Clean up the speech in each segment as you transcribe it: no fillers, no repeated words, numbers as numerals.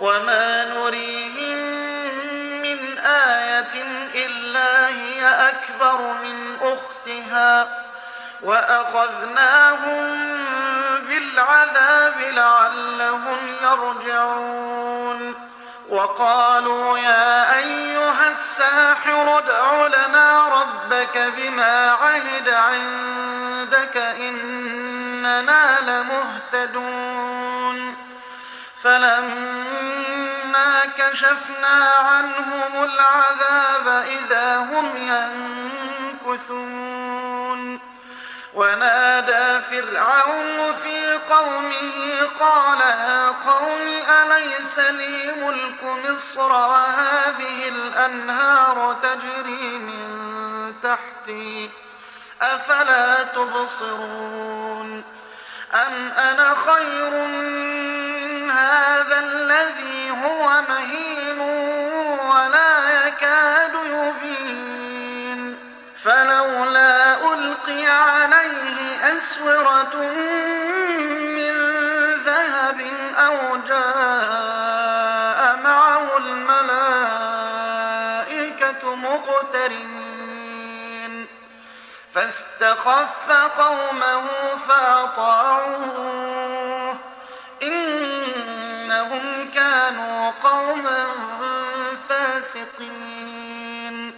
وما نريهم من آية إلا هي أكبر من أختها وأخذناهم بالعذاب لعلهم يرجعون وقالوا يا أيها الساحر ادع لنا ربك بما عهد عندك إننا لمهتدون فلما كشفنا عنهم العذاب إذا هم ينكثون ونادى فرعون في قومه قال يا قوم أليس لي ملك مصر وهذه الأنهار تجري من تحتي أفلا تبصرون أم أنا خير من هذا الذي هو مهين ولا يكاد يبين فلولا ألقي عليه أسورة من ذهب أو جاء معه الملائكة مقترنين فاستخف قومه فأطاعوه إنهم كانوا قوما فاسقين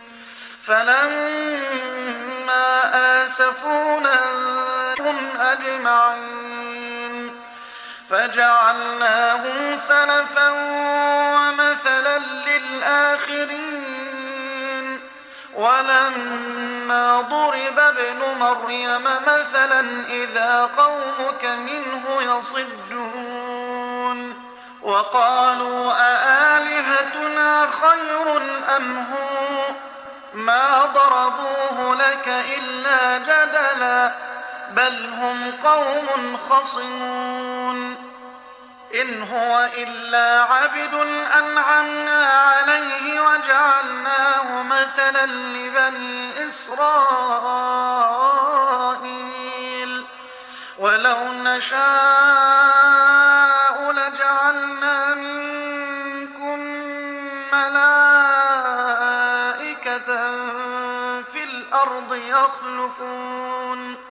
فلما آسفونا هم أجمعين فجعلناهم سلفا ومثلا للآخرين ولما ضرب ابن مريم مثلا إذا قومك منه يصدون وقالوا أآلهتنا خير أم هو ما ضربوه لك إلا جدلا بل هم قوم خصمون إن هو إلا عبد أنعمنا عليه وجعلناه مثلا لبني إسرائيل ولو نشاء لجعلنا منكم ملائكة في الأرض يخلفون